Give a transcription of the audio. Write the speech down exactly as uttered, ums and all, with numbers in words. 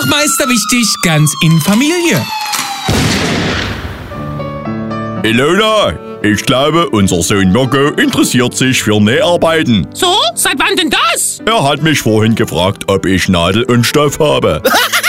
Wachmeister wichtig, ganz in Familie. Ilona, ich glaube, unser Sohn Mirko interessiert sich für Näharbeiten. So, seit wann denn das? Er hat mich vorhin gefragt, ob ich Nadel und Stoff habe.